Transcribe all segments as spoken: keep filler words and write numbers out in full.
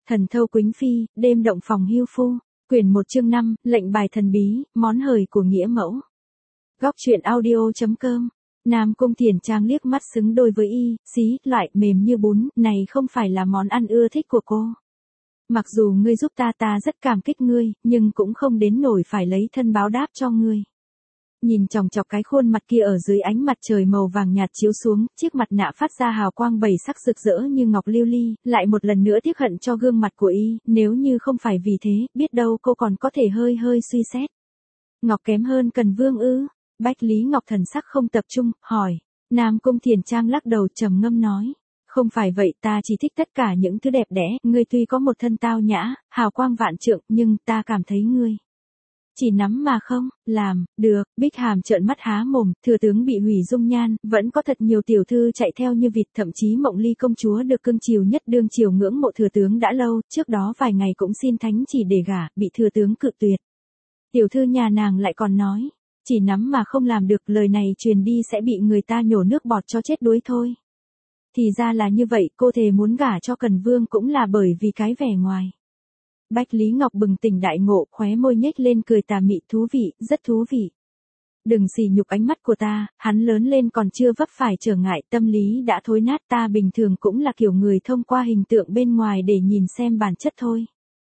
Thần thâu quýnh phi, đêm động phòng hưu phu. Quyển một chương năm, lệnh bài thần bí, món hời của nghĩa mẫu. Góc truyện audio.com. Nam Cung Thiển Trang liếc mắt xứng đôi với y, xí, loại mềm như bún, này không phải là món ăn ưa thích của cô. Mặc dù ngươi giúp ta ta rất cảm kích ngươi, nhưng cũng không đến nổi phải lấy thân báo đáp cho ngươi. Nhìn chòng chọc cái khuôn mặt kia ở dưới ánh mặt trời màu vàng nhạt chiếu xuống, chiếc mặt nạ phát ra hào quang bảy sắc rực rỡ như ngọc lưu ly, lại một lần nữa tiếc hận cho gương mặt của y, nếu như không phải vì thế, biết đâu cô còn có thể hơi hơi suy xét. Ngọc kém hơn Cần Vương ư? Bách Lý Ngọc thần sắc không tập trung, hỏi. Nam Cung Thiển Trang lắc đầu trầm ngâm nói. Không phải vậy, ta chỉ thích tất cả những thứ đẹp đẽ, ngươi tuy có một thân tao nhã, hào quang vạn trượng, nhưng ta cảm thấy ngươi chỉ nắm mà không làm được. Bích Hàm trợn mắt há mồm, thừa tướng bị hủy dung nhan, vẫn có thật nhiều tiểu thư chạy theo như vịt, thậm chí Mộng Ly công chúa được cưng chiều nhất đương triều ngưỡng mộ thừa tướng đã lâu, trước đó vài ngày cũng xin thánh chỉ để gả, bị thừa tướng cự tuyệt. Tiểu thư nhà nàng lại còn nói, chỉ nắm mà không làm được, lời này truyền đi sẽ bị người ta nhổ nước bọt cho chết đuối thôi. Thì ra là như vậy, cô thề muốn gả cho Cần Vương cũng là bởi vì cái vẻ ngoài. Bách Lý Ngọc bừng tỉnh đại ngộ, khóe môi nhếch lên cười tà mị, thú vị, rất thú vị. Đừng xỉ nhục ánh mắt của ta, hắn lớn lên còn chưa vấp phải trở ngại, tâm lý đã thối nát, ta bình thường cũng là kiểu người thông qua hình tượng bên ngoài để nhìn xem bản chất thôi.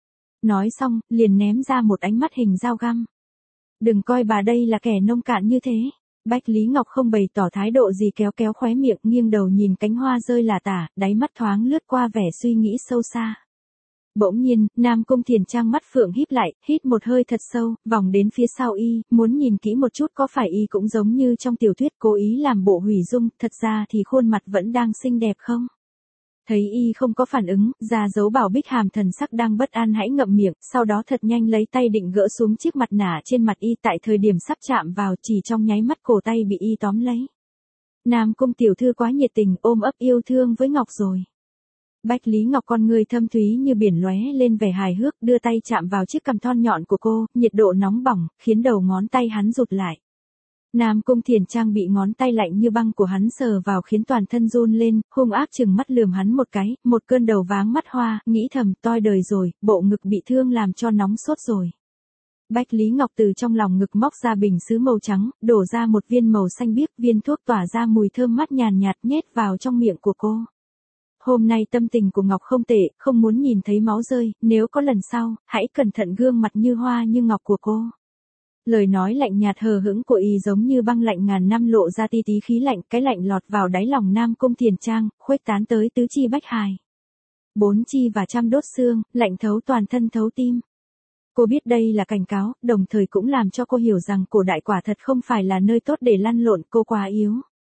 Nói xong, liền ném ra một ánh mắt hình dao găm. Đừng coi bà đây là kẻ nông cạn như thế. Bách Lý Ngọc không bày tỏ thái độ gì, kéo kéo khóe miệng, nghiêng đầu nhìn cánh hoa rơi lả tả, đáy mắt thoáng lướt qua vẻ suy nghĩ sâu xa. Bỗng nhiên, Nam Cung Thiển Trang mắt phượng híp lại, hít một hơi thật sâu, vòng đến phía sau y, muốn nhìn kỹ một chút có phải y cũng giống như trong tiểu thuyết cố ý làm bộ hủy dung, thật ra thì khuôn mặt vẫn đang xinh đẹp không? Thấy y không có phản ứng, ra dấu bảo Bích Hàm thần sắc đang bất an hãy ngậm miệng, sau đó thật nhanh lấy tay định gỡ xuống chiếc mặt nạ trên mặt y, tại thời điểm sắp chạm vào chỉ trong nháy mắt cổ tay bị y tóm lấy. Nam Cung tiểu thư quá nhiệt tình, ôm ấp yêu thương với Ngọc rồi. Bách Lý Ngọc con người thâm thúy như biển lóe lên vẻ hài hước, đưa tay chạm vào chiếc cằm thon nhọn của cô, nhiệt độ nóng bỏng, khiến đầu ngón tay hắn rụt lại. Nam Cung Thiển Trang bị ngón tay lạnh như băng của hắn sờ vào khiến toàn thân run lên, hung ác chừng mắt lườm hắn một cái, một cơn đầu váng mắt hoa, nghĩ thầm, toi đời rồi, bộ ngực bị thương làm cho nóng sốt rồi. Bách Lý Ngọc từ trong lòng ngực móc ra bình sứ màu trắng, đổ ra một viên màu xanh biếc, viên thuốc tỏa ra mùi thơm mát nhàn nhạt nhét vào trong miệng của cô. Hôm nay tâm tình của Ngọc không tệ, không muốn nhìn thấy máu rơi, nếu có lần sau, hãy cẩn thận gương mặt như hoa như ngọc của cô. Lời nói lạnh nhạt hờ hững của y giống như băng lạnh ngàn năm lộ ra tí tí khí lạnh, cái lạnh lọt vào đáy lòng Nam Cung Thiển Trang, khuếch tán tới tứ chi bách hài. Bốn chi và trăm đốt xương, lạnh thấu toàn thân thấu tim. Cô biết đây là cảnh cáo, đồng thời cũng làm cho cô hiểu rằng cổ đại quả thật không phải là nơi tốt để lăn lộn, cô quá yếu.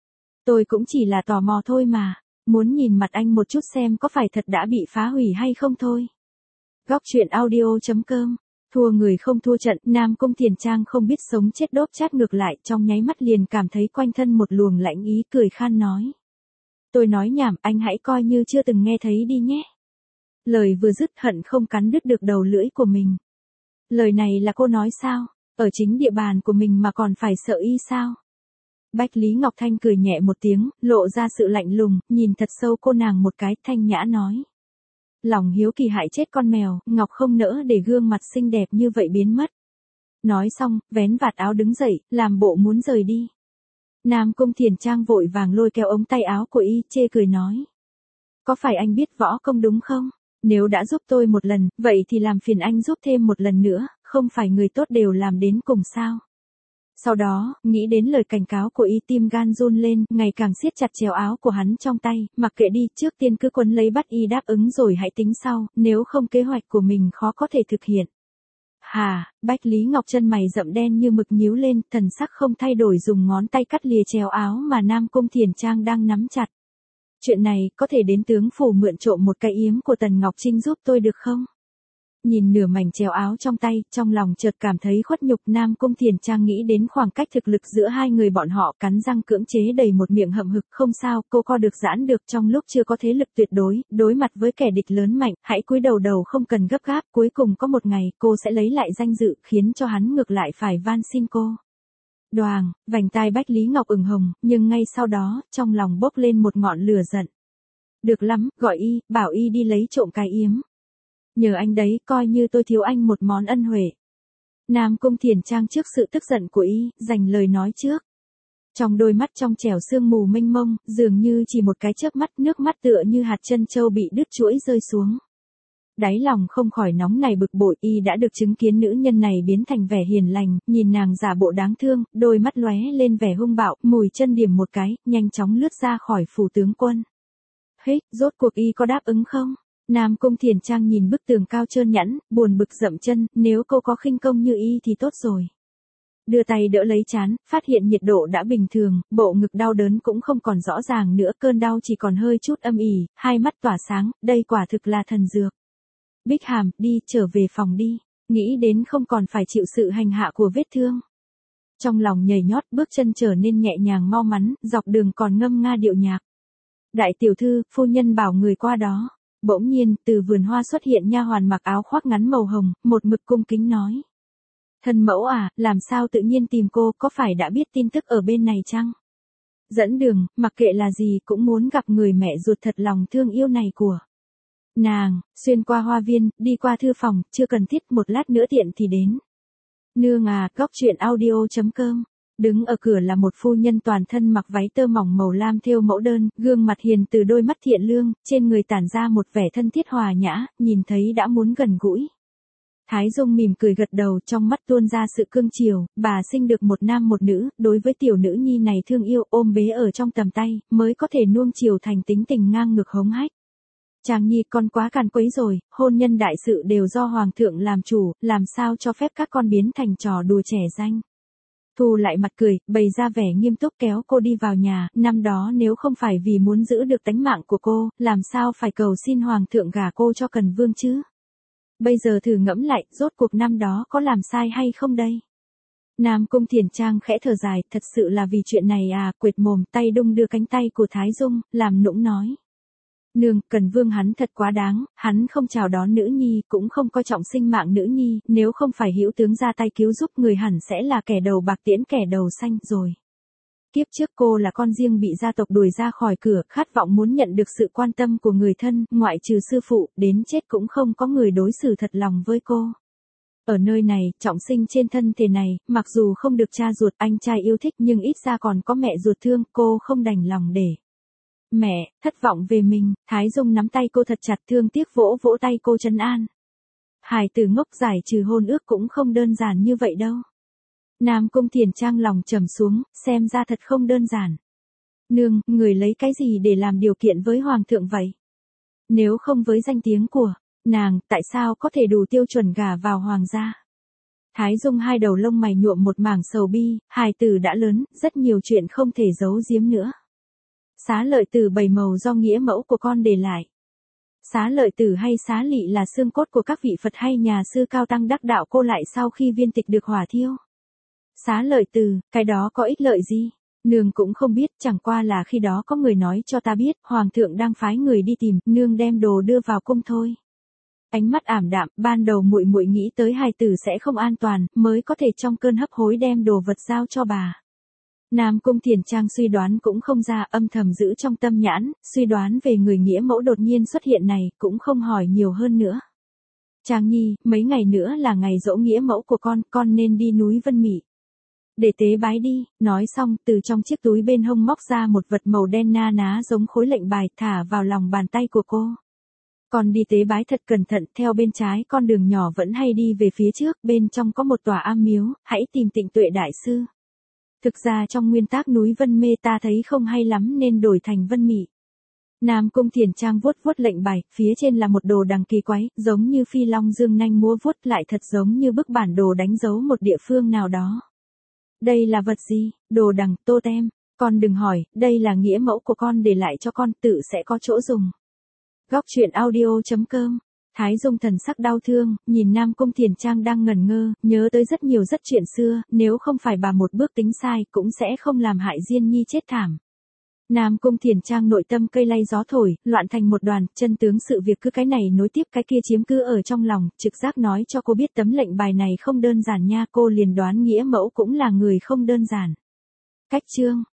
Tôi cũng chỉ là tò mò thôi mà, muốn nhìn mặt anh một chút xem có phải thật đã bị phá hủy hay không thôi. Góc truyện audio.com. Thua người không thua trận, Nam Cung Thiển Trang không biết sống chết đốp chát ngược lại, trong nháy mắt liền cảm thấy quanh thân một luồng lạnh ý, cười khan nói. Tôi nói nhảm, anh hãy coi như chưa từng nghe thấy đi nhé. Lời vừa dứt hận không cắn đứt được đầu lưỡi của mình. Lời này là cô nói sao? Ở chính địa bàn của mình mà còn phải sợ y sao? Bách Lý Ngọc Thanh cười nhẹ một tiếng, lộ ra sự lạnh lùng, nhìn thật sâu cô nàng một cái, thanh nhã nói. Lòng hiếu kỳ hại chết con mèo, Ngọc không nỡ để gương mặt xinh đẹp như vậy biến mất. Nói xong, vén vạt áo đứng dậy, làm bộ muốn rời đi. Nam Cung Thiển Trang vội vàng lôi kéo ống tay áo của y, chê cười nói. Có phải anh biết võ công đúng không? Nếu đã giúp tôi một lần, vậy thì làm phiền anh giúp thêm một lần nữa, không phải người tốt đều làm đến cùng sao? Sau đó, nghĩ đến lời cảnh cáo của y, tim gan run lên, ngày càng siết chặt chéo áo của hắn trong tay, mặc kệ đi, trước tiên cứ quấn lấy bắt y đáp ứng rồi hãy tính sau, nếu không kế hoạch của mình khó có thể thực hiện. Hà, Bách Lý Ngọc chân mày rậm đen như mực nhíu lên, thần sắc không thay đổi dùng ngón tay cắt lìa chéo áo mà Nam Cung Thiển Trang đang nắm chặt. Chuyện này, có thể đến tướng phủ mượn trộm một cái yếm của Tần Ngọc Trinh giúp tôi được không? Nhìn nửa mảnh chéo áo trong tay, trong lòng chợt cảm thấy khuất nhục. Nam Cung Thiển Trang nghĩ đến khoảng cách thực lực giữa hai người bọn họ, cắn răng cưỡng chế đầy một miệng hậm hực, không sao, cô co được giãn được, trong lúc chưa có thế lực tuyệt đối, đối mặt với kẻ địch lớn mạnh, hãy cúi đầu đầu không cần gấp gáp, cuối cùng có một ngày, cô sẽ lấy lại danh dự, khiến cho hắn ngược lại phải van xin cô. Đoàng, vành tai Bách Lý Ngọc ửng hồng, nhưng ngay sau đó, trong lòng bốc lên một ngọn lửa giận. Được lắm, gọi y, bảo y đi lấy trộm cái yếm. Nhờ anh đấy, coi như tôi thiếu anh một món ân huệ. Nam Cung Thiền Trang trước sự tức giận của y, dành lời nói trước. Trong đôi mắt trong trẻo sương mù mênh mông, dường như chỉ một cái chớp mắt, nước mắt tựa như hạt chân châu bị đứt chuỗi rơi xuống. Đáy lòng không khỏi nóng này bực bội, y đã được chứng kiến nữ nhân này biến thành vẻ hiền lành, nhìn nàng giả bộ đáng thương, đôi mắt lóe lên vẻ hung bạo, mùi chân điểm một cái, nhanh chóng lướt ra khỏi phủ tướng quân. Hích, rốt cuộc y có đáp ứng không? Nam Cung Thiền Trang nhìn bức tường cao trơn nhẵn, buồn bực dậm chân, nếu cô có khinh công như y thì tốt rồi. Đưa tay đỡ lấy trán, phát hiện nhiệt độ đã bình thường, bộ ngực đau đớn cũng không còn rõ ràng nữa, cơn đau chỉ còn hơi chút âm ỉ, hai mắt tỏa sáng, đây quả thực là thần dược. Bích Hàm, đi, trở về phòng đi, nghĩ đến không còn phải chịu sự hành hạ của vết thương. Trong lòng nhảy nhót, bước chân trở nên nhẹ nhàng mau mắn, dọc đường còn ngâm nga điệu nhạc. Đại tiểu thư, phu nhân bảo người qua đó. Bỗng nhiên, từ vườn hoa xuất hiện nha hoàn mặc áo khoác ngắn màu hồng, một mực cung kính nói. Thân mẫu à, làm sao tự nhiên tìm cô, có phải đã biết tin tức ở bên này chăng? Dẫn đường, mặc kệ là gì cũng muốn gặp người mẹ ruột thật lòng thương yêu này của nàng, xuyên qua hoa viên, đi qua thư phòng, chưa cần thiết, một lát nữa tiện thì đến. Nương à, góc truyện audio chấm com. Đứng ở cửa là một phu nhân toàn thân mặc váy tơ mỏng màu lam thêu mẫu đơn, gương mặt hiền từ, đôi mắt thiện lương, trên người tản ra một vẻ thân thiết hòa nhã, nhìn thấy đã muốn gần gũi. Thái Dung mỉm cười gật đầu, trong mắt tuôn ra sự cương chiều, bà sinh được một nam một nữ, đối với tiểu nữ nhi này thương yêu, ôm bế ở trong tầm tay, mới có thể nuông chiều thành tính tình ngang ngược hống hách. Chàng nhi, con quá càn quấy rồi, hôn nhân đại sự đều do hoàng thượng làm chủ, làm sao cho phép các con biến thành trò đùa trẻ danh. Thu lại mặt cười, bày ra vẻ nghiêm túc kéo cô đi vào nhà, năm đó nếu không phải vì muốn giữ được tánh mạng của cô, làm sao phải cầu xin hoàng thượng gả cô cho Cần Vương chứ? Bây giờ thử ngẫm lại, rốt cuộc năm đó có làm sai hay không đây? Nam Cung Thiền Trang khẽ thở dài, thật sự là vì chuyện này à, quệt mồm, tay đung đưa cánh tay của Thái Dung, làm nũng nói. Nương, Cần Vương hắn thật quá đáng, hắn không chào đón nữ nhi, cũng không coi trọng sinh mạng nữ nhi, nếu không phải hữu tướng ra tay cứu giúp người hẳn sẽ là kẻ đầu bạc tiễn kẻ đầu xanh rồi. Kiếp trước cô là con riêng bị gia tộc đuổi ra khỏi cửa, khát vọng muốn nhận được sự quan tâm của người thân, ngoại trừ sư phụ, đến chết cũng không có người đối xử thật lòng với cô. Ở nơi này, trọng sinh trên thân thể này, mặc dù không được cha ruột anh trai yêu thích nhưng ít ra còn có mẹ ruột thương, cô không đành lòng để. Mẹ, thất vọng về mình, Thái Dung nắm tay cô thật chặt, thương tiếc vỗ vỗ tay cô trấn an. Hài tử ngốc, giải trừ hôn ước cũng không đơn giản như vậy đâu. Nam Cung Thiền Trang lòng trầm xuống, xem ra thật không đơn giản. Nương, người lấy cái gì để làm điều kiện với hoàng thượng vậy? Nếu không với danh tiếng của nàng, tại sao có thể đủ tiêu chuẩn gả vào hoàng gia? Thái Dung hai đầu lông mày nhuộm một mảng sầu bi, hài tử đã lớn, rất nhiều chuyện không thể giấu giếm nữa. Xá lợi tử bảy màu do nghĩa mẫu của con để lại. Xá lợi tử hay xá lị là xương cốt của các vị Phật hay nhà sư cao tăng đắc đạo cô lại sau khi viên tịch được hỏa thiêu. Xá lợi tử, cái đó có ích lợi gì? Nương cũng không biết, chẳng qua là khi đó có người nói cho ta biết, hoàng thượng đang phái người đi tìm, nương đem đồ đưa vào cung thôi. Ánh mắt ảm đạm, ban đầu muội muội nghĩ tới hài tử sẽ không an toàn, mới có thể trong cơn hấp hối đem đồ vật giao cho bà. Nam Cung Thiền Trang suy đoán cũng không ra, âm thầm giữ trong tâm nhãn, suy đoán về người nghĩa mẫu đột nhiên xuất hiện này, cũng không hỏi nhiều hơn nữa. Trang nhi, mấy ngày nữa là ngày giỗ nghĩa mẫu của con, con nên đi núi Vân Mị. Để tế bái đi, nói xong, từ trong chiếc túi bên hông móc ra một vật màu đen na ná giống khối lệnh bài, thả vào lòng bàn tay của cô. Con đi tế bái thật cẩn thận, theo bên trái con đường nhỏ vẫn hay đi về phía trước, bên trong có một tòa am miếu, hãy tìm Tịnh Tuệ đại sư. Thực ra trong nguyên tác núi Vân Mê ta thấy không hay lắm nên đổi thành Vân Mị. Nam Cung Thiền Trang vuốt vuốt lệnh bài, phía trên là một đồ đằng kỳ quái, giống như phi long dương nanh múa vuốt, lại thật giống như bức bản đồ đánh dấu một địa phương nào đó. Đây là vật gì? Đồ đằng, tô tem. Con đừng hỏi, đây là nghĩa mẫu của con để lại cho con, tự sẽ có chỗ dùng. Góc truyện audio chấm com. Thái Dung thần sắc đau thương, nhìn Nam Cung Thiền Trang đang ngẩn ngơ, nhớ tới rất nhiều rất chuyện xưa, nếu không phải bà một bước tính sai, cũng sẽ không làm hại Diên Nhi chết thảm. Nam Cung Thiền Trang nội tâm cây lay gió thổi, loạn thành một đoàn, chân tướng sự việc cứ cái này nối tiếp cái kia chiếm cứ ở trong lòng, trực giác nói cho cô biết tấm lệnh bài này không đơn giản nha, cô liền đoán nghĩa mẫu cũng là người không đơn giản. Cách chương